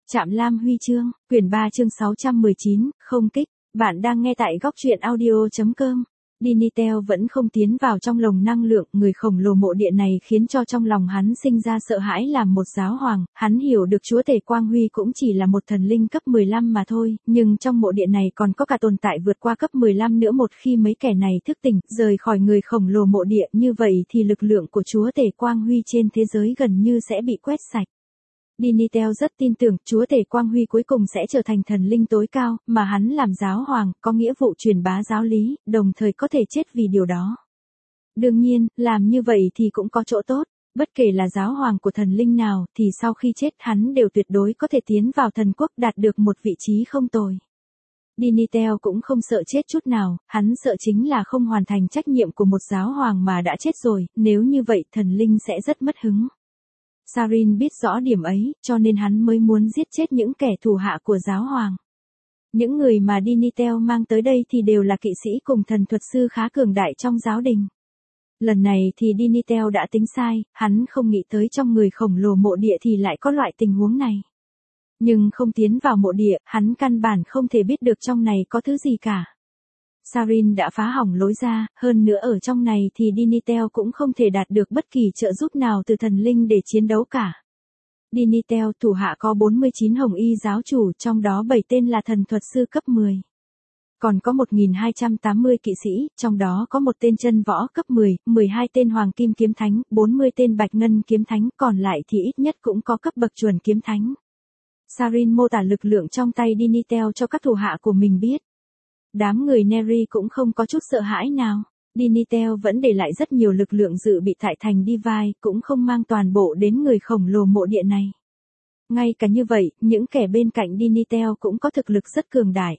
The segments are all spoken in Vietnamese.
Trạm Lam Huy chương, quyển 3 chương 619, không kích. Bạn đang nghe tại góc truyện audio.com. Dinitel vẫn không tiến vào trong lồng năng lượng, người khổng lồ mộ địa này khiến cho trong lòng hắn sinh ra sợ hãi làm một giáo hoàng. Hắn hiểu được Chúa Tể Quang Huy cũng chỉ là một thần linh cấp 15 mà thôi, nhưng trong mộ địa này còn có cả tồn tại vượt qua cấp 15 nữa. Một khi mấy kẻ này thức tỉnh, rời khỏi người khổng lồ mộ địa như vậy thì lực lượng của Chúa Tể Quang Huy trên thế giới gần như sẽ bị quét sạch. Dinitel rất tin tưởng Chúa Tể Quang Huy cuối cùng sẽ trở thành thần linh tối cao, mà hắn làm giáo hoàng, có nghĩa vụ truyền bá giáo lý, đồng thời có thể chết vì điều đó. Đương nhiên, làm như vậy thì cũng có chỗ tốt, bất kể là giáo hoàng của thần linh nào thì sau khi chết hắn đều tuyệt đối có thể tiến vào thần quốc đạt được một vị trí không tồi. Dinitel cũng không sợ chết chút nào, hắn sợ chính là không hoàn thành trách nhiệm của một giáo hoàng mà đã chết rồi, nếu như vậy thần linh sẽ rất mất hứng. Sarin biết rõ điểm ấy, cho nên hắn mới muốn giết chết những kẻ thủ hạ của giáo hoàng. Những người mà Dinitel mang tới đây thì đều là kỵ sĩ cùng thần thuật sư khá cường đại trong giáo đình. Lần này thì Dinitel đã tính sai, hắn không nghĩ tới trong người khổng lồ mộ địa thì lại có loại tình huống này. Nhưng không tiến vào mộ địa, hắn căn bản không thể biết được trong này có thứ gì cả. Sarin đã phá hỏng lối ra, hơn nữa ở trong này thì Dinitel cũng không thể đạt được bất kỳ trợ giúp nào từ thần linh để chiến đấu cả. Dinitel thủ hạ có 49 hồng y giáo chủ, trong đó 7 tên là thần thuật sư cấp 10. Còn có 1280 kỵ sĩ, trong đó có một tên chân võ cấp 10, 12 tên hoàng kim kiếm thánh, 40 tên bạch ngân kiếm thánh, còn lại thì ít nhất cũng có cấp bậc chuẩn kiếm thánh. Sarin mô tả lực lượng trong tay Dinitel cho các thủ hạ của mình biết. Đám người Neri cũng không có chút sợ hãi nào. Dinitel vẫn để lại rất nhiều lực lượng dự bị tại thành Divine, cũng không mang toàn bộ đến người khổng lồ mộ địa này. Ngay cả như vậy, những kẻ bên cạnh Dinitel cũng có thực lực rất cường đại.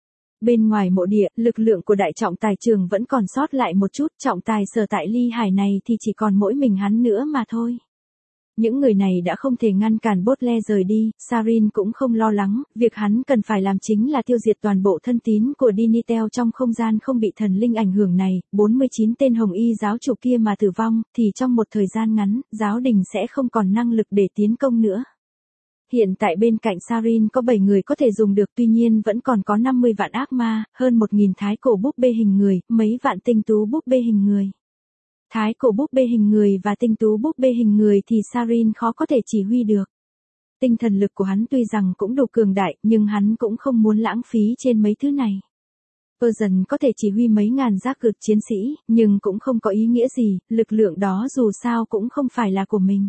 Bên ngoài mộ địa, lực lượng của đại trọng tài trường vẫn còn sót lại một chút, trọng tài sở tại Ly Hải này thì chỉ còn mỗi mình hắn nữa mà thôi. Những người này đã không thể ngăn cản Botle rời đi, Sarin cũng không lo lắng, việc hắn cần phải làm chính là tiêu diệt toàn bộ thân tín của Dinitel trong không gian không bị thần linh ảnh hưởng này. 49 tên hồng y giáo chủ kia mà tử vong, thì trong một thời gian ngắn, giáo đình sẽ không còn năng lực để tiến công nữa. Hiện tại bên cạnh Sarin có 7 người có thể dùng được, tuy nhiên vẫn còn có 50 vạn ác ma, hơn 1000 thái cổ búp bê hình người, mấy vạn tinh tú búp bê hình người. Thái cổ búp bê hình người và tinh tú búp bê hình người thì Sarin khó có thể chỉ huy được. Tinh thần lực của hắn tuy rằng cũng đủ cường đại, nhưng hắn cũng không muốn lãng phí trên mấy thứ này. Persian có thể chỉ huy mấy ngàn giác cực chiến sĩ, nhưng cũng không có ý nghĩa gì, lực lượng đó dù sao cũng không phải là của mình.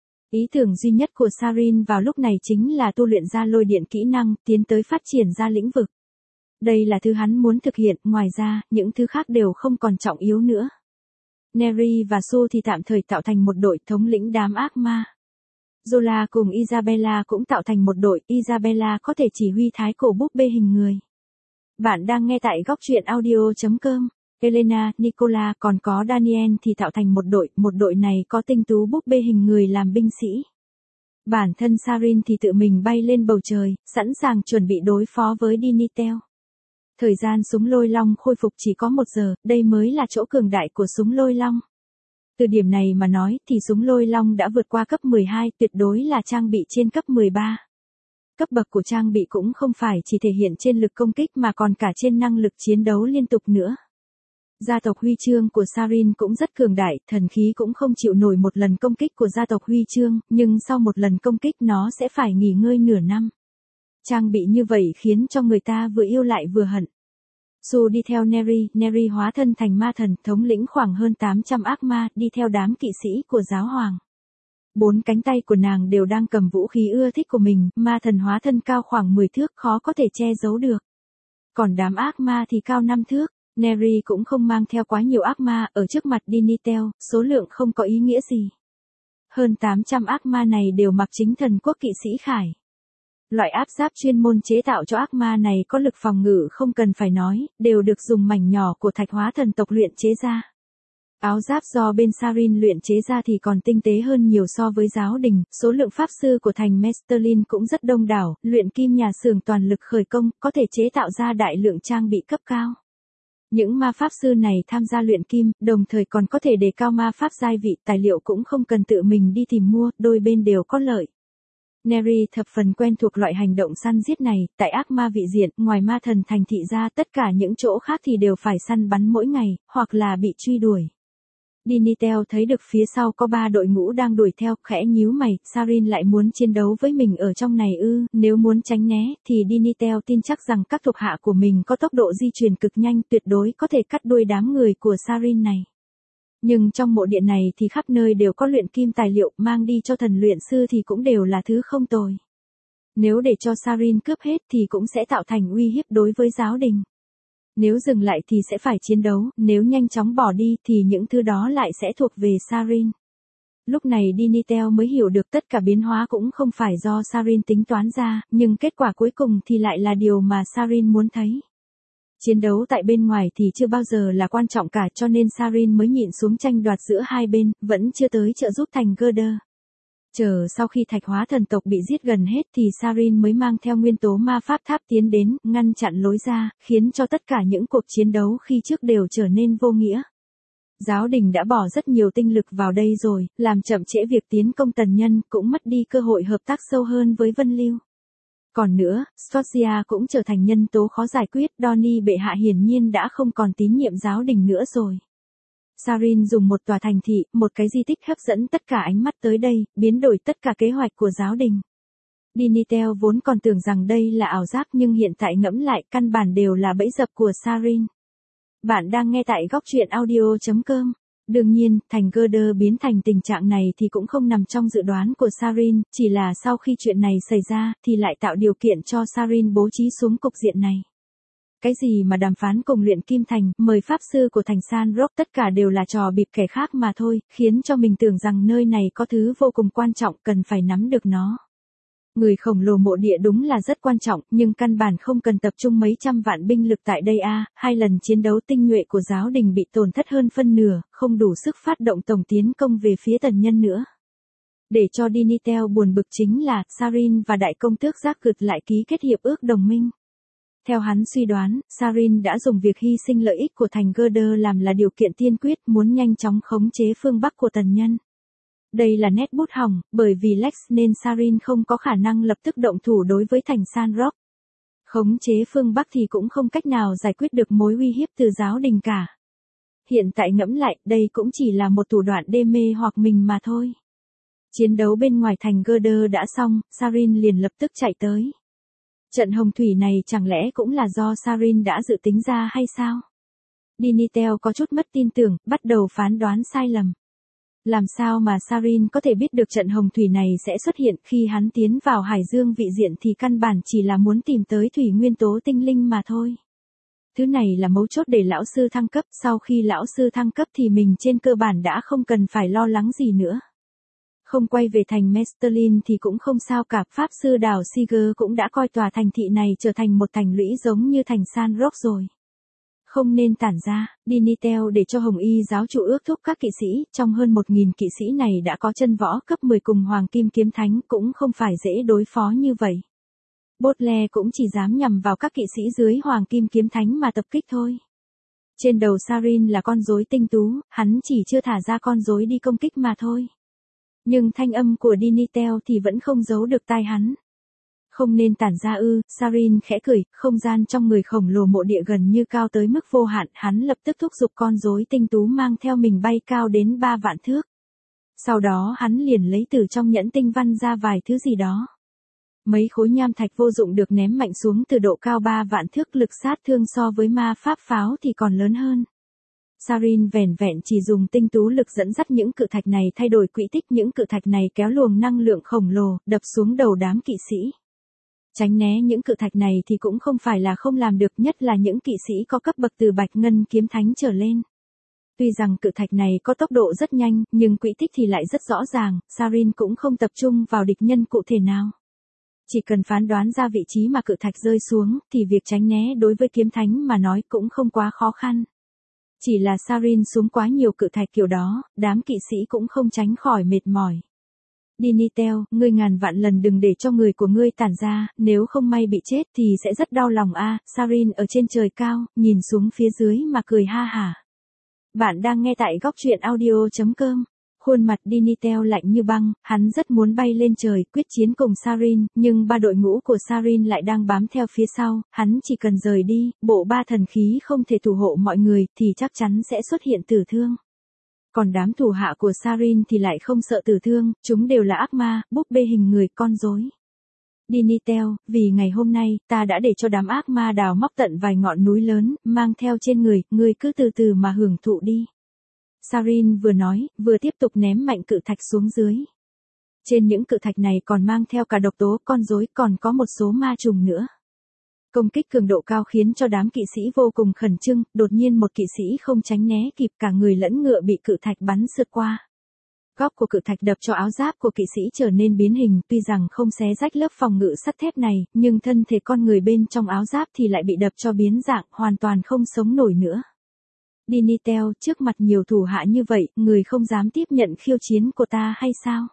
Ý tưởng duy nhất của Sarin vào lúc này chính là tu luyện ra lôi điện kỹ năng, tiến tới phát triển ra lĩnh vực. Đây là thứ hắn muốn thực hiện, ngoài ra, những thứ khác đều không còn trọng yếu nữa. Neri và Su thì tạm thời tạo thành một đội thống lĩnh đám ác ma. Zola cùng Isabella cũng tạo thành một đội, Isabella có thể chỉ huy thái cổ búp bê hình người. Bạn đang nghe tại góc truyện audio.com. Elena, Nicola còn có Daniel thì tạo thành một đội này có tinh tú búp bê hình người làm binh sĩ. Bản thân Sarin thì tự mình bay lên bầu trời, sẵn sàng chuẩn bị đối phó với Dinitel. Thời gian súng lôi long khôi phục chỉ có 1 giờ, đây mới là chỗ cường đại của súng lôi long. Từ điểm này mà nói thì súng lôi long đã vượt qua cấp 12, tuyệt đối là trang bị trên cấp 13. Cấp bậc của trang bị cũng không phải chỉ thể hiện trên lực công kích mà còn cả trên năng lực chiến đấu liên tục nữa. Gia tộc Huy chương của Sarin cũng rất cường đại, thần khí cũng không chịu nổi một lần công kích của gia tộc Huy chương, nhưng sau một lần công kích nó sẽ phải nghỉ ngơi nửa năm. Trang bị như vậy khiến cho người ta vừa yêu lại vừa hận. Su đi theo Neri hóa thân thành ma thần, thống lĩnh khoảng hơn 800 ác ma, đi theo đám kỵ sĩ của giáo hoàng. 4 cánh tay của nàng đều đang cầm vũ khí ưa thích của mình, ma thần hóa thân cao khoảng 10 thước khó có thể che giấu được. Còn đám ác ma thì cao 5 thước, Neri cũng không mang theo quá nhiều ác ma, ở trước mặt Dinitel, số lượng không có ý nghĩa gì. Hơn 800 ác ma này đều mặc chính thần quốc kỵ sĩ khải. Loại áp giáp chuyên môn chế tạo cho ác ma này có lực phòng ngự không cần phải nói, đều được dùng mảnh nhỏ của thạch hóa thần tộc luyện chế ra. Áo giáp do bên Sarin luyện chế ra thì còn tinh tế hơn nhiều so với giáo đình, số lượng pháp sư của thành Mesterlin cũng rất đông đảo, luyện kim nhà xưởng toàn lực khởi công, có thể chế tạo ra đại lượng trang bị cấp cao. Những ma pháp sư này tham gia luyện kim, đồng thời còn có thể đề cao ma pháp giai vị, tài liệu cũng không cần tự mình đi tìm mua, đôi bên đều có lợi. Neri thập phần quen thuộc loại hành động săn giết này, tại ác ma vị diện, ngoài ma thần thành thị ra tất cả những chỗ khác thì đều phải săn bắn mỗi ngày, hoặc là bị truy đuổi. Dinitel thấy được phía sau có 3 đội ngũ đang đuổi theo, khẽ nhíu mày, Sarin lại muốn chiến đấu với mình ở trong này ư, nếu muốn tránh né, thì Dinitel tin chắc rằng các thuộc hạ của mình có tốc độ di chuyển cực nhanh, tuyệt đối có thể cắt đuôi đám người của Sarin này. Nhưng trong mộ điện này thì khắp nơi đều có luyện kim tài liệu, mang đi cho thần luyện sư thì cũng đều là thứ không tồi. Nếu để cho Sarin cướp hết thì cũng sẽ tạo thành uy hiếp đối với giáo đình. Nếu dừng lại thì sẽ phải chiến đấu, nếu nhanh chóng bỏ đi thì những thứ đó lại sẽ thuộc về Sarin. Lúc này Dinitel mới hiểu được tất cả biến hóa cũng không phải do Sarin tính toán ra, nhưng kết quả cuối cùng thì lại là điều mà Sarin muốn thấy. Chiến đấu tại bên ngoài thì chưa bao giờ là quan trọng cả, cho nên Sarin mới nhịn xuống tranh đoạt giữa hai bên, vẫn chưa tới trợ giúp thành Gerder. Chờ sau khi thạch hóa thần tộc bị giết gần hết thì Sarin mới mang theo nguyên tố ma pháp tháp tiến đến, ngăn chặn lối ra, khiến cho tất cả những cuộc chiến đấu khi trước đều trở nên vô nghĩa. Giáo đình đã bỏ rất nhiều tinh lực vào đây rồi, làm chậm trễ việc tiến công tần nhân, cũng mất đi cơ hội hợp tác sâu hơn với Vân Lưu. Còn nữa, Scotia cũng trở thành nhân tố khó giải quyết, Donny bệ hạ hiển nhiên đã không còn tín nhiệm giáo đình nữa rồi. Sarin dùng một tòa thành thị, một cái di tích hấp dẫn tất cả ánh mắt tới đây, biến đổi tất cả kế hoạch của giáo đình. Dinitel vốn còn tưởng rằng đây là ảo giác nhưng hiện tại ngẫm lại căn bản đều là bẫy dập của Sarin. Bạn đang nghe tại góc truyện audio.com. Đương nhiên, thành Gerder biến thành tình trạng này thì cũng không nằm trong dự đoán của Sarin, chỉ là sau khi chuyện này xảy ra thì lại tạo điều kiện cho Sarin bố trí xuống cục diện này. Cái gì mà đàm phán cùng luyện kim thành, mời pháp sư của thành San Rock tất cả đều là trò bịp kẻ khác mà thôi, khiến cho mình tưởng rằng nơi này có thứ vô cùng quan trọng cần phải nắm được nó. Người khổng lồ mộ địa đúng là rất quan trọng, nhưng căn bản không cần tập trung mấy trăm vạn binh lực tại đây a. 2 lần chiến đấu tinh nhuệ của giáo đình bị tổn thất hơn phân nửa, không đủ sức phát động tổng tiến công về phía tần nhân nữa. Để cho Dinitel buồn bực chính là, Sarin và đại công tước Giác Gật lại ký kết hiệp ước đồng minh. Theo hắn suy đoán, Sarin đã dùng việc hy sinh lợi ích của thành Gerder làm là điều kiện tiên quyết, muốn nhanh chóng khống chế phương Bắc của tần nhân. Đây là nét bút hỏng, bởi vì Lex nên Sarin không có khả năng lập tức động thủ đối với thành San Rock. Khống chế phương Bắc thì cũng không cách nào giải quyết được mối uy hiếp từ giáo đình cả. Hiện tại ngẫm lại, đây cũng chỉ là một thủ đoạn đê mê hoặc mình mà thôi. Chiến đấu bên ngoài thành Gerder đã xong, Sarin liền lập tức chạy tới. Trận hồng thủy này chẳng lẽ cũng là do Sarin đã dự tính ra hay sao? Dinitel có chút mất tin tưởng, bắt đầu phán đoán sai lầm. Làm sao mà Sarin có thể biết được trận hồng thủy này sẽ xuất hiện khi hắn tiến vào Hải Dương vị diện thì căn bản chỉ là muốn tìm tới thủy nguyên tố tinh linh mà thôi. Thứ này là mấu chốt để lão sư thăng cấp, sau khi lão sư thăng cấp thì mình trên cơ bản đã không cần phải lo lắng gì nữa. Không quay về thành Mesterlin thì cũng không sao cả, pháp sư đảo Siger cũng đã coi tòa thành thị này trở thành một thành lũy giống như thành San Rock rồi. Không nên tản ra, Dinitel để cho Hồng Y giáo chủ ước thúc các kỵ sĩ, trong hơn 1.000 kỵ sĩ này đã có chân võ cấp 10 cùng Hoàng Kim Kiếm Thánh, cũng không phải dễ đối phó như vậy. Baudelaire cũng chỉ dám nhằm vào các kỵ sĩ dưới Hoàng Kim Kiếm Thánh mà tập kích thôi. Trên đầu Sarin là con rối tinh tú, hắn chỉ chưa thả ra con rối đi công kích mà thôi. Nhưng thanh âm của Dinitel thì vẫn không giấu được tai hắn. Không nên tản ra ư, Sarin khẽ cười, không gian trong người khổng lồ mộ địa gần như cao tới mức vô hạn, hắn lập tức thúc giục con rối tinh tú mang theo mình bay cao đến 3 vạn thước. Sau đó hắn liền lấy từ trong nhẫn tinh văn ra vài thứ gì đó. Mấy khối nham thạch vô dụng được ném mạnh xuống từ độ cao 3 vạn thước, lực sát thương so với ma pháp pháo thì còn lớn hơn. Sarin vẻn vẹn chỉ dùng tinh tú lực dẫn dắt những cự thạch này thay đổi quỹ tích, những cự thạch này kéo luồng năng lượng khổng lồ, đập xuống đầu đám kỵ sĩ. Tránh né những cự thạch này thì cũng không phải là không làm được, nhất là những kỵ sĩ có cấp bậc từ Bạch Ngân Kiếm Thánh trở lên. Tuy rằng cự thạch này có tốc độ rất nhanh, nhưng quỹ tích thì lại rất rõ ràng, Sarin cũng không tập trung vào địch nhân cụ thể nào. Chỉ cần phán đoán ra vị trí mà cự thạch rơi xuống, thì việc tránh né đối với kiếm thánh mà nói cũng không quá khó khăn. Chỉ là Sarin xuống quá nhiều cự thạch kiểu đó, đám kỵ sĩ cũng không tránh khỏi mệt mỏi. Dinitel, ngươi ngàn vạn lần đừng để cho người của ngươi tản ra, nếu không may bị chết thì sẽ rất đau lòng a. Sarin ở trên trời cao, nhìn xuống phía dưới mà cười ha hả. Bạn đang nghe tại góc truyện audio.com. Khuôn mặt Dinitel lạnh như băng, hắn rất muốn bay lên trời quyết chiến cùng Sarin, nhưng ba đội ngũ của Sarin lại đang bám theo phía sau, hắn chỉ cần rời đi, bộ ba thần khí không thể thủ hộ mọi người thì chắc chắn sẽ xuất hiện tử thương. Còn đám thủ hạ của Sarin thì lại không sợ tử thương, chúng đều là ác ma, búp bê hình người con rối. Dinitel, vì ngày hôm nay, ta đã để cho đám ác ma đào móc tận vài ngọn núi lớn, mang theo trên người, ngươi cứ từ từ mà hưởng thụ đi. Sarin vừa nói, vừa tiếp tục ném mạnh cự thạch xuống dưới. Trên những cự thạch này còn mang theo cả độc tố, con rối, còn có một số ma trùng nữa. Công kích cường độ cao khiến cho đám kỵ sĩ vô cùng khẩn trương, đột nhiên một kỵ sĩ không tránh né kịp, cả người lẫn ngựa bị cự thạch bắn sượt qua. Góc của cự thạch đập cho áo giáp của kỵ sĩ trở nên biến hình, tuy rằng không xé rách lớp phòng ngự sắt thép này, nhưng thân thể con người bên trong áo giáp thì lại bị đập cho biến dạng, hoàn toàn không sống nổi nữa. Dinitel, trước mặt nhiều thủ hạ như vậy, người không dám tiếp nhận khiêu chiến của ta hay sao?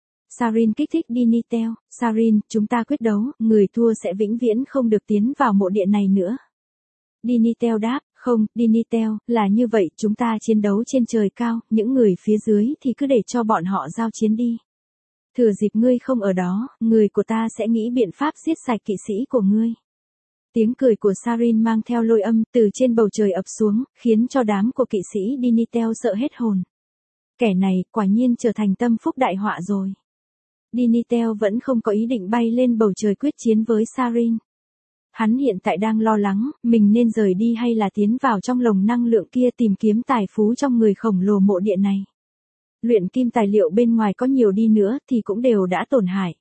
Sarin kích thích Dinitel, Sarin, chúng ta quyết đấu, người thua sẽ vĩnh viễn không được tiến vào mộ địa này nữa. Dinitel đáp, không, Dinitel, là như vậy, chúng ta chiến đấu trên trời cao, những người phía dưới thì cứ để cho bọn họ giao chiến đi. Thừa dịp ngươi không ở đó, người của ta sẽ nghĩ biện pháp giết sạch kỵ sĩ của ngươi. Tiếng cười của Sarin mang theo lôi âm từ trên bầu trời ập xuống, khiến cho đám của kỵ sĩ Dinitel sợ hết hồn. Kẻ này quả nhiên trở thành tâm phúc đại họa rồi. Dinitel vẫn không có ý định bay lên bầu trời quyết chiến với Sarin. Hắn hiện tại đang lo lắng, mình nên rời đi hay là tiến vào trong lồng năng lượng kia tìm kiếm tài phú trong người khổng lồ mộ địa này. Luyện kim tài liệu bên ngoài có nhiều đi nữa thì cũng đều đã tổn hại.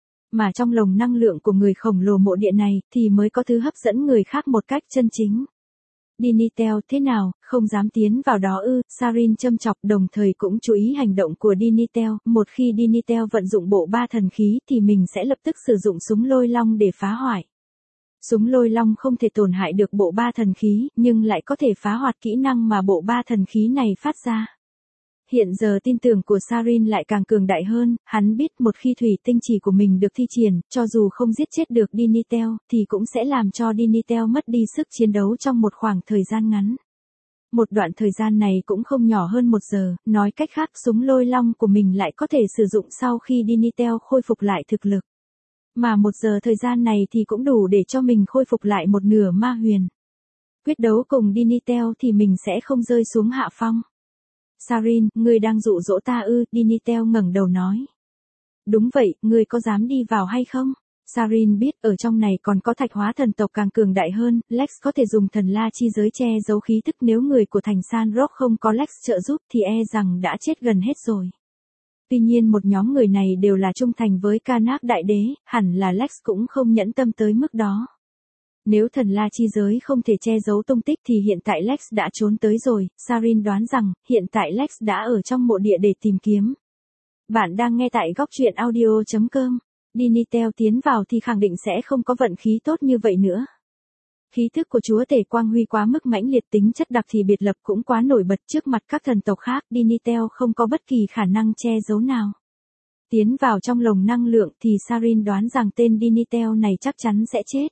Mà trong lồng năng lượng của người khổng lồ mộ địa này thì mới có thứ hấp dẫn người khác một cách chân chính. Dinitel, thế nào, không dám tiến vào đó ư? Sarin châm chọc, đồng thời cũng chú ý hành động của Dinitel, một khi Dinitel vận dụng bộ ba thần khí thì mình sẽ lập tức sử dụng súng lôi long để phá hoại. Súng lôi long không thể tổn hại được bộ ba thần khí, nhưng lại có thể phá hoạt kỹ năng mà bộ ba thần khí này phát ra. Hiện giờ tin tưởng của Sarin lại càng cường đại hơn, hắn biết một khi thủy tinh chỉ của mình được thi triển, cho dù không giết chết được Dinitel, thì cũng sẽ làm cho Dinitel mất đi sức chiến đấu trong một khoảng thời gian ngắn. Một đoạn thời gian này cũng không nhỏ hơn 1 giờ, nói cách khác súng lôi long của mình lại có thể sử dụng sau khi Dinitel khôi phục lại thực lực. Mà 1 giờ thời gian này thì cũng đủ để cho mình khôi phục lại một nửa ma huyền. Quyết đấu cùng Dinitel thì mình sẽ không rơi xuống hạ phong. Sarin, ngươi đang dụ dỗ ta ư? Dinitel ngẩng đầu nói. Đúng vậy, ngươi có dám đi vào hay không? Sarin biết ở trong này còn có thạch hóa thần tộc càng cường đại hơn, Lex có thể dùng thần la chi giới che giấu khí tức, nếu người của thành San Rock không có Lex trợ giúp thì e rằng đã chết gần hết rồi. Tuy nhiên một nhóm người này đều là trung thành với Karnak đại đế, hẳn là Lex cũng không nhẫn tâm tới mức đó. Nếu thần la chi giới không thể che giấu tung tích thì hiện tại Lex đã trốn tới rồi, Sarin đoán rằng, hiện tại Lex đã ở trong mộ địa để tìm kiếm. Bạn đang nghe tại góc truyện audio.com. Dinitel tiến vào thì khẳng định sẽ không có vận khí tốt như vậy nữa. Khí thức của chúa tể quang huy quá mức mãnh liệt, tính chất đặc thì biệt lập cũng quá nổi bật trước mặt các thần tộc khác, Dinitel không có bất kỳ khả năng che giấu nào. Tiến vào trong lồng năng lượng thì Sarin đoán rằng tên Dinitel này chắc chắn sẽ chết.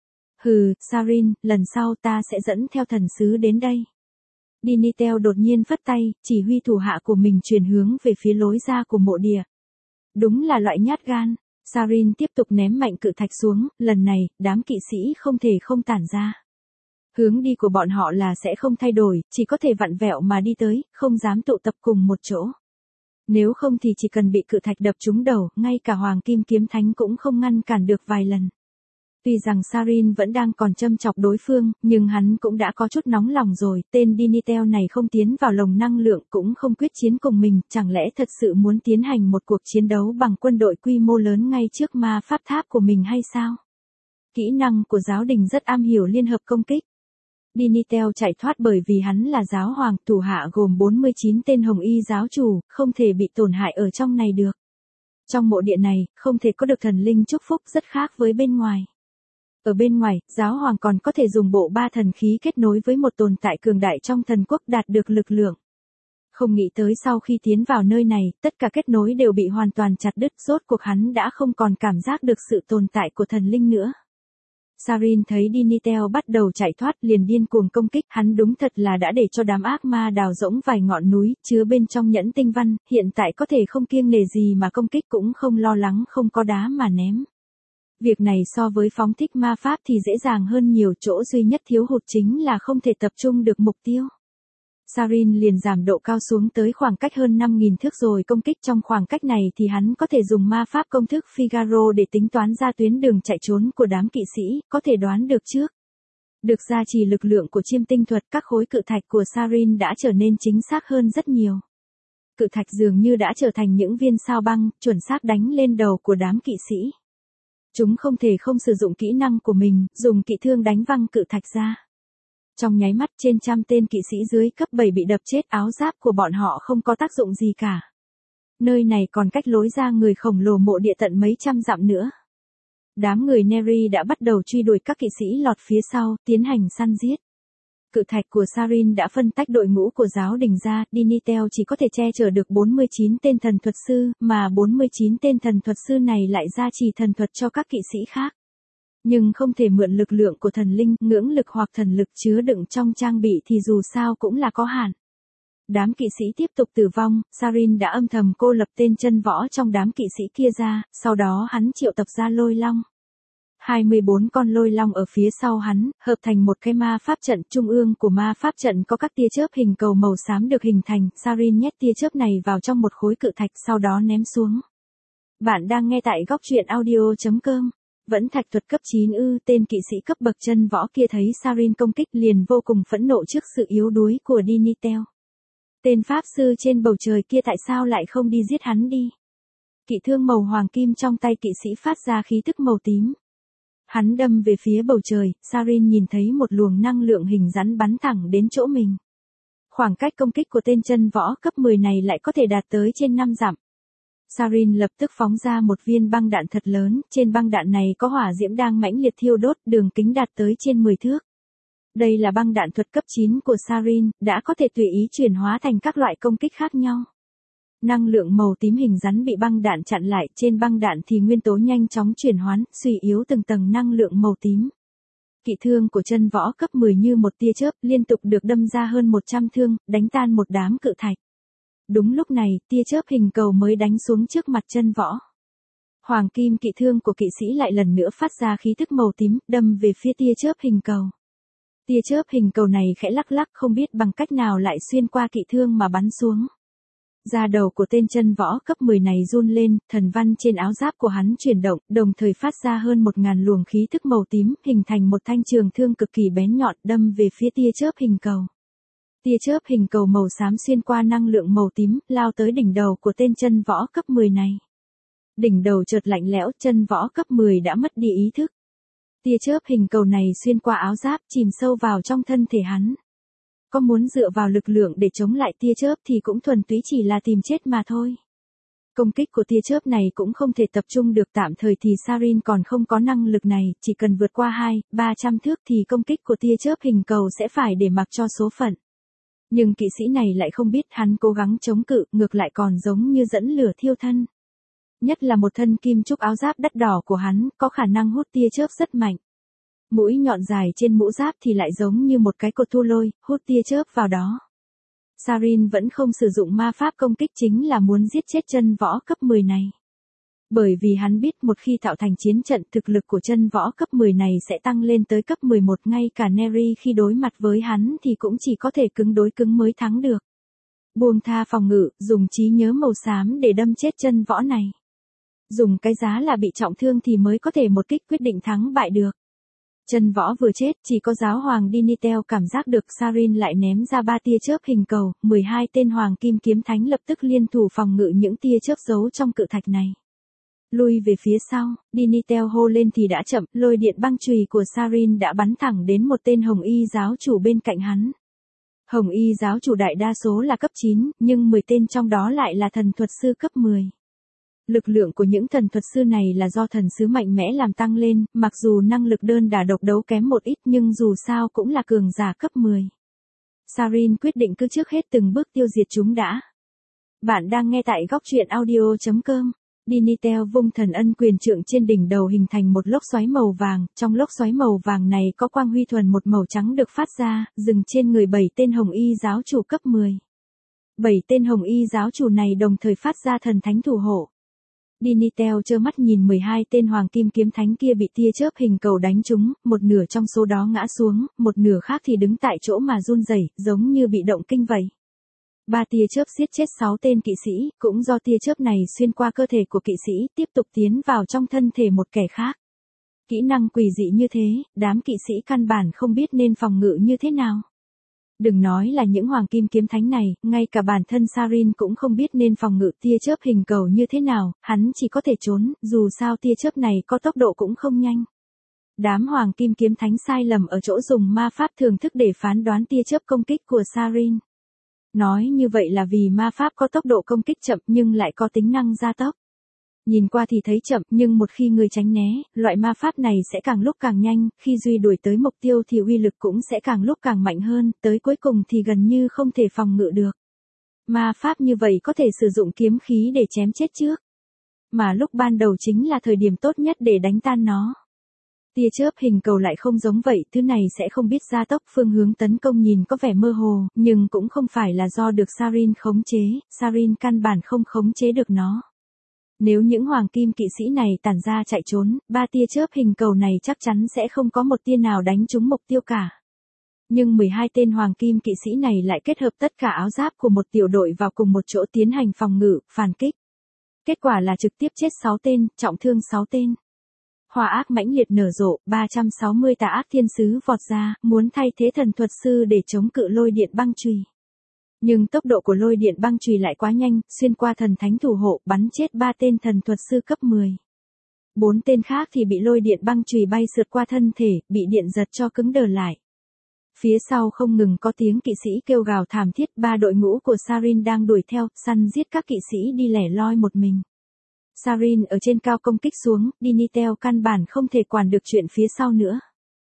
Hừ, Sarin, lần sau ta sẽ dẫn theo thần sứ đến đây. Dinitel đột nhiên phất tay, chỉ huy thủ hạ của mình chuyển hướng về phía lối ra của mộ địa. Đúng là loại nhát gan. Sarin tiếp tục ném mạnh cự thạch xuống, lần này, đám kỵ sĩ không thể không tản ra. Hướng đi của bọn họ là sẽ không thay đổi, chỉ có thể vặn vẹo mà đi tới, không dám tụ tập cùng một chỗ. Nếu không thì chỉ cần bị cự thạch đập trúng đầu, ngay cả Hoàng Kim Kiếm Thánh cũng không ngăn cản được vài lần. Tuy rằng Sarin vẫn đang còn châm chọc đối phương, nhưng hắn cũng đã có chút nóng lòng rồi, tên Dinitel này không tiến vào lồng năng lượng cũng không quyết chiến cùng mình, chẳng lẽ thật sự muốn tiến hành một cuộc chiến đấu bằng quân đội quy mô lớn ngay trước ma pháp tháp của mình hay sao? Kỹ năng của giáo đình rất am hiểu liên hợp công kích. Dinitel chạy thoát bởi vì hắn là giáo hoàng, thủ hạ gồm 49 tên hồng y giáo chủ, không thể bị tổn hại ở trong này được. Trong mộ địa này, không thể có được thần linh chúc phúc, rất khác với bên ngoài. Ở bên ngoài, giáo hoàng còn có thể dùng bộ ba thần khí kết nối với một tồn tại cường đại trong thần quốc đạt được lực lượng. Không nghĩ tới sau khi tiến vào nơi này, tất cả kết nối đều bị hoàn toàn chặt đứt, rốt cuộc hắn đã không còn cảm giác được sự tồn tại của thần linh nữa. Sarin thấy Dinitel bắt đầu chạy thoát liền điên cuồng công kích, hắn đúng thật là đã để cho đám ác ma đào rỗng vài ngọn núi, chứa bên trong nhẫn tinh văn, hiện tại có thể không kiêng nể gì mà công kích cũng không lo lắng không có đá mà ném. Việc này so với phóng thích ma pháp thì dễ dàng hơn nhiều, chỗ duy nhất thiếu hụt chính là không thể tập trung được mục tiêu. Sarin liền giảm độ cao xuống tới khoảng cách hơn 5.000 thước rồi công kích, trong khoảng cách này thì hắn có thể dùng ma pháp công thức Figaro để tính toán ra tuyến đường chạy trốn của đám kỵ sĩ, có thể đoán được trước. Được gia trì lực lượng của chiêm tinh thuật, các khối cự thạch của Sarin đã trở nên chính xác hơn rất nhiều. Cự thạch dường như đã trở thành những viên sao băng, chuẩn xác đánh lên đầu của đám kỵ sĩ. Chúng không thể không sử dụng kỹ năng của mình, dùng kỵ thương đánh văng cự thạch ra. Trong nháy mắt trên trăm tên kỵ sĩ dưới cấp 7 bị đập chết, áo giáp của bọn họ không có tác dụng gì cả. Nơi này còn cách lối ra người khổng lồ mộ địa tận mấy trăm dặm nữa. Đám người Neri đã bắt đầu truy đuổi các kỵ sĩ lọt phía sau, tiến hành săn giết. Cự thạch của Sarin đã phân tách đội ngũ của giáo đình ra, Dinitel chỉ có thể che chở được 49 tên thần thuật sư, mà 49 tên thần thuật sư này lại gia trì thần thuật cho các kỵ sĩ khác. Nhưng không thể mượn lực lượng của thần linh, ngưỡng lực hoặc thần lực chứa đựng trong trang bị thì dù sao cũng là có hạn. Đám kỵ sĩ tiếp tục tử vong, Sarin đã âm thầm cô lập tên chân võ trong đám kỵ sĩ kia ra, sau đó hắn triệu tập ra lôi long. 24 con lôi long ở phía sau hắn, hợp thành một cái ma pháp trận, trung ương của ma pháp trận có các tia chớp hình cầu màu xám được hình thành, Sarin nhét tia chớp này vào trong một khối cự thạch sau đó ném xuống. Bạn đang nghe tại góc truyện audio.com. Vẫn thạch thuật cấp 9 ư, tên kỵ sĩ cấp bậc chân võ kia thấy Sarin công kích liền vô cùng phẫn nộ trước sự yếu đuối của Dinitel. Tên pháp sư trên bầu trời kia tại sao lại không đi giết hắn đi? Kỵ thương màu hoàng kim trong tay kỵ sĩ phát ra khí tức màu tím. Hắn đâm về phía bầu trời, Sarin nhìn thấy một luồng năng lượng hình rắn bắn thẳng đến chỗ mình. Khoảng cách công kích của tên chân võ cấp 10 này lại có thể đạt tới trên 5 dặm. Sarin lập tức phóng ra một viên băng đạn thật lớn, trên băng đạn này có hỏa diễm đang mãnh liệt thiêu đốt, đường kính đạt tới trên 10 thước. Đây là băng đạn thuật cấp 9 của Sarin, đã có thể tùy ý chuyển hóa thành các loại công kích khác nhau. Năng lượng màu tím hình rắn bị băng đạn chặn lại, trên băng đạn thì nguyên tố nhanh chóng chuyển hoán, suy yếu từng tầng năng lượng màu tím. Kỵ thương của chân võ cấp 10 như một tia chớp liên tục được đâm ra hơn 100 thương, đánh tan một đám cự thạch. Đúng lúc này, tia chớp hình cầu mới đánh xuống trước mặt chân võ. Hoàng kim kỵ thương của kỵ sĩ lại lần nữa phát ra khí tức màu tím, đâm về phía tia chớp hình cầu. Tia chớp hình cầu này khẽ lắc lắc không biết bằng cách nào lại xuyên qua kỵ thương mà bắn xuống. Da đầu của tên chân võ cấp 10 này run lên, thần văn trên áo giáp của hắn chuyển động, đồng thời phát ra hơn 1.000 luồng khí tức màu tím, hình thành một thanh trường thương cực kỳ bén nhọn đâm về phía tia chớp hình cầu. Tia chớp hình cầu màu xám xuyên qua năng lượng màu tím, lao tới đỉnh đầu của tên chân võ cấp 10 này. Đỉnh đầu chợt lạnh lẽo, chân võ cấp 10 đã mất đi ý thức. Tia chớp hình cầu này xuyên qua áo giáp, chìm sâu vào trong thân thể hắn. Có muốn dựa vào lực lượng để chống lại tia chớp thì cũng thuần túy chỉ là tìm chết mà thôi. Công kích của tia chớp này cũng không thể tập trung được, tạm thời thì Sarin còn không có năng lực này, chỉ cần vượt qua 200-300 thước thì công kích của tia chớp hình cầu sẽ phải để mặc cho số phận. Nhưng kỵ sĩ này lại không biết hắn cố gắng chống cự, ngược lại còn giống như dẫn lửa thiêu thân. Nhất là một thân kim trúc áo giáp đắt đỏ của hắn, có khả năng hút tia chớp rất mạnh. Mũi nhọn dài trên mũ giáp thì lại giống như một cái cột thu lôi, hút tia chớp vào đó. Sarin vẫn không sử dụng ma pháp công kích, chính là muốn giết chết chân võ cấp 10 này. Bởi vì hắn biết một khi tạo thành chiến trận, thực lực của chân võ cấp 10 này sẽ tăng lên tới cấp 11, ngay cả Neri khi đối mặt với hắn thì cũng chỉ có thể cứng đối cứng mới thắng được. Buông tha phòng ngự, dùng trí nhớ màu xám để đâm chết chân võ này. Dùng cái giá là bị trọng thương thì mới có thể một kích quyết định thắng bại được. Chân võ vừa chết, chỉ có giáo hoàng Dinitel cảm giác được Sarin lại ném ra 3 tia chớp hình cầu, 12 tên hoàng kim kiếm thánh lập tức liên thủ phòng ngự những tia chớp giấu trong cự thạch này. Lui về phía sau, Dinitel hô lên thì đã chậm, lôi điện băng chùy của Sarin đã bắn thẳng đến một tên hồng y giáo chủ bên cạnh hắn. Hồng y giáo chủ đại đa số là cấp 9, nhưng 10 tên trong đó lại là thần thuật sư cấp 10. Lực lượng của những thần thuật sư này là do thần sứ mạnh mẽ làm tăng lên, mặc dù năng lực đơn đả độc đấu kém một ít nhưng dù sao cũng là cường giả cấp 10. Sarin quyết định cứ trước hết từng bước tiêu diệt chúng đã. Bạn đang nghe tại góc truyện audio.com. Dinitel vung thần ân quyền trượng trên đỉnh đầu hình thành một lốc xoáy màu vàng, trong lốc xoáy màu vàng này có quang huy thuần một màu trắng được phát ra, dừng trên người 7 tên hồng y giáo chủ cấp 10. 7 tên hồng y giáo chủ này đồng thời phát ra thần thánh thủ hộ. Dinitel trơ mắt nhìn 12 tên hoàng kim kiếm thánh kia bị tia chớp hình cầu đánh trúng, một nửa trong số đó ngã xuống, một nửa khác thì đứng tại chỗ mà run rẩy, giống như bị động kinh vậy. 3 tia chớp giết chết 6 tên kỵ sĩ, cũng do tia chớp này xuyên qua cơ thể của kỵ sĩ, tiếp tục tiến vào trong thân thể một kẻ khác. Kỹ năng quỷ dị như thế, đám kỵ sĩ căn bản không biết nên phòng ngự như thế nào. Đừng nói là những hoàng kim kiếm thánh này, ngay cả bản thân Sarin cũng không biết nên phòng ngự tia chớp hình cầu như thế nào, hắn chỉ có thể trốn, dù sao tia chớp này có tốc độ cũng không nhanh. Đám hoàng kim kiếm thánh sai lầm ở chỗ dùng ma pháp thường thức để phán đoán tia chớp công kích của Sarin. Nói như vậy là vì ma pháp có tốc độ công kích chậm nhưng lại có tính năng gia tốc. Nhìn qua thì thấy chậm nhưng một khi người tránh né, loại ma pháp này sẽ càng lúc càng nhanh, khi duy đuổi tới mục tiêu thì uy lực cũng sẽ càng lúc càng mạnh hơn, tới cuối cùng thì gần như không thể phòng ngự được. Ma pháp như vậy có thể sử dụng kiếm khí để chém chết trước. Mà lúc ban đầu chính là thời điểm tốt nhất để đánh tan nó. Tia chớp hình cầu lại không giống vậy, thứ này sẽ không biết gia tốc, phương hướng tấn công nhìn có vẻ mơ hồ, nhưng cũng không phải là do được Sarin khống chế, Sarin căn bản không khống chế được nó. Nếu những hoàng kim kỵ sĩ này tản ra chạy trốn, 3 tia chớp hình cầu này chắc chắn sẽ không có một tia nào đánh trúng mục tiêu cả. Nhưng 12 tên hoàng kim kỵ sĩ này lại kết hợp tất cả áo giáp của một tiểu đội vào cùng một chỗ tiến hành phòng ngự, phản kích. Kết quả là trực tiếp chết 6 tên, trọng thương 6 tên. Hỏa ác mãnh liệt nở rộ, 360 tà ác thiên sứ vọt ra, muốn thay thế thần thuật sư để chống cự lôi điện băng chùy. Nhưng tốc độ của lôi điện băng chùy lại quá nhanh, xuyên qua thần thánh thủ hộ, bắn chết 3 tên thần thuật sư cấp 10. 4 tên khác thì bị lôi điện băng chùy bay sượt qua thân thể, bị điện giật cho cứng đờ lại. Phía sau không ngừng có tiếng kỵ sĩ kêu gào thảm thiết, 3 đội ngũ của Sarin đang đuổi theo, săn giết các kỵ sĩ đi lẻ loi một mình. Sarin ở trên cao công kích xuống, Dinitel căn bản không thể quản được chuyện phía sau nữa.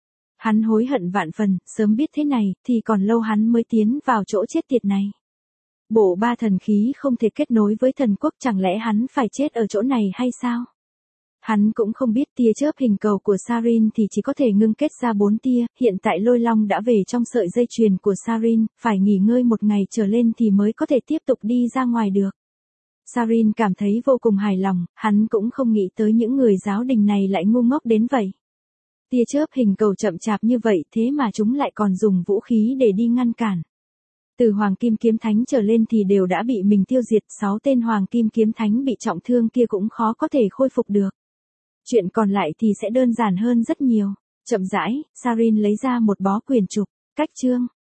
Hắn hối hận vạn phần, sớm biết thế này, thì còn lâu hắn mới tiến vào chỗ chết tiệt này. Bộ 3 thần khí không thể kết nối với thần quốc, chẳng lẽ hắn phải chết ở chỗ này hay sao? Hắn cũng không biết tia chớp hình cầu của Sarin thì chỉ có thể ngưng kết ra 4 tia, hiện tại lôi long đã về trong sợi dây chuyền của Sarin, phải nghỉ ngơi một ngày trở lên thì mới có thể tiếp tục đi ra ngoài được. Sarin cảm thấy vô cùng hài lòng, hắn cũng không nghĩ tới những người giáo đình này lại ngu ngốc đến vậy. Tia chớp hình cầu chậm chạp như vậy thế mà chúng lại còn dùng vũ khí để đi ngăn cản. Từ hoàng kim kiếm thánh trở lên thì đều đã bị mình tiêu diệt, 6 tên hoàng kim kiếm thánh bị trọng thương kia cũng khó có thể khôi phục được. Chuyện còn lại thì sẽ đơn giản hơn rất nhiều. Chậm rãi, Sarin lấy ra một bó quyển trục, cách chương.